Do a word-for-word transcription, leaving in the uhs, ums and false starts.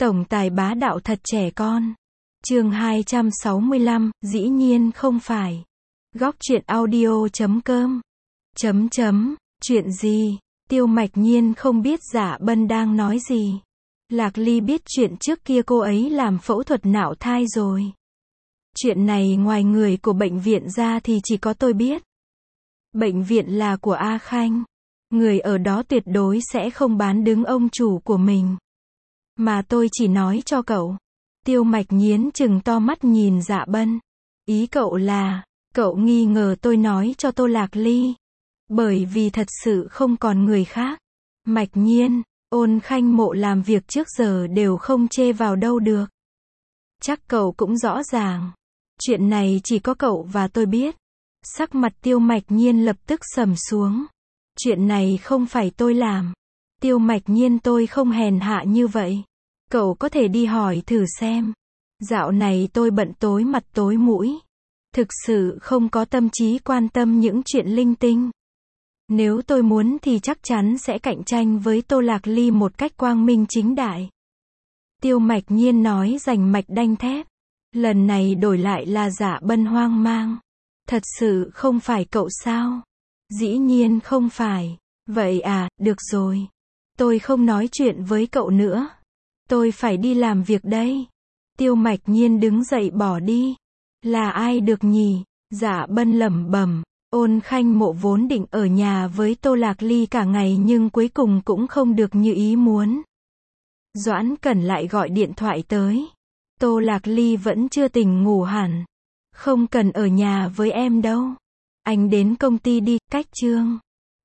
Tổng tài bá đạo thật trẻ con. Chương hai trăm sáu mươi lăm, dĩ nhiên không phải. Góc truyện audio chấm com. Chấm chấm, chuyện gì? Tiêu Mạch Nhiên không biết Dạ Bân đang nói gì. Lạc Ly biết chuyện trước kia cô ấy làm phẫu thuật nạo thai rồi. Chuyện này ngoài người của bệnh viện ra thì chỉ có tôi biết. Bệnh viện là của A Khanh. Người ở đó tuyệt đối sẽ không bán đứng ông chủ của mình. Mà tôi chỉ nói cho cậu. Tiêu Mạch Nhiên trừng to mắt nhìn Dạ Bân. Ý cậu là, cậu nghi ngờ tôi nói cho Tô Lạc Ly. Bởi vì thật sự không còn người khác. Mạch Nhiên, Ôn Khanh Mộ làm việc trước giờ đều không chê vào đâu được. Chắc cậu cũng rõ ràng. Chuyện này chỉ có cậu và tôi biết. Sắc mặt Tiêu Mạch Nhiên lập tức sầm xuống. Chuyện này không phải tôi làm. Tiêu Mạch Nhiên tôi không hèn hạ như vậy. Cậu có thể đi hỏi thử xem. Dạo này tôi bận tối mặt tối mũi. Thực sự không có tâm trí quan tâm những chuyện linh tinh. Nếu tôi muốn thì chắc chắn sẽ cạnh tranh với Tô Lạc Ly một cách quang minh chính đại. Tiêu Mạch Nhiên nói rành mạch đanh thép. Lần này đổi lại là Dạ Bân hoang mang. Thật sự không phải cậu sao? Dĩ nhiên không phải. Vậy à, được rồi. Tôi không nói chuyện với cậu nữa. Tôi phải đi làm việc đây. Tiêu Mạch Nhiên đứng dậy bỏ đi. Là ai được nhỉ? Dạ Bân lẩm bẩm. Ôn Khanh Mộ vốn định ở nhà với Tô Lạc Ly cả ngày nhưng cuối cùng cũng không được như ý muốn. Doãn Cẩn lại gọi điện thoại tới. Tô Lạc Ly vẫn chưa tỉnh ngủ hẳn. Không cần ở nhà với em đâu. Anh đến công ty đi, cách Trương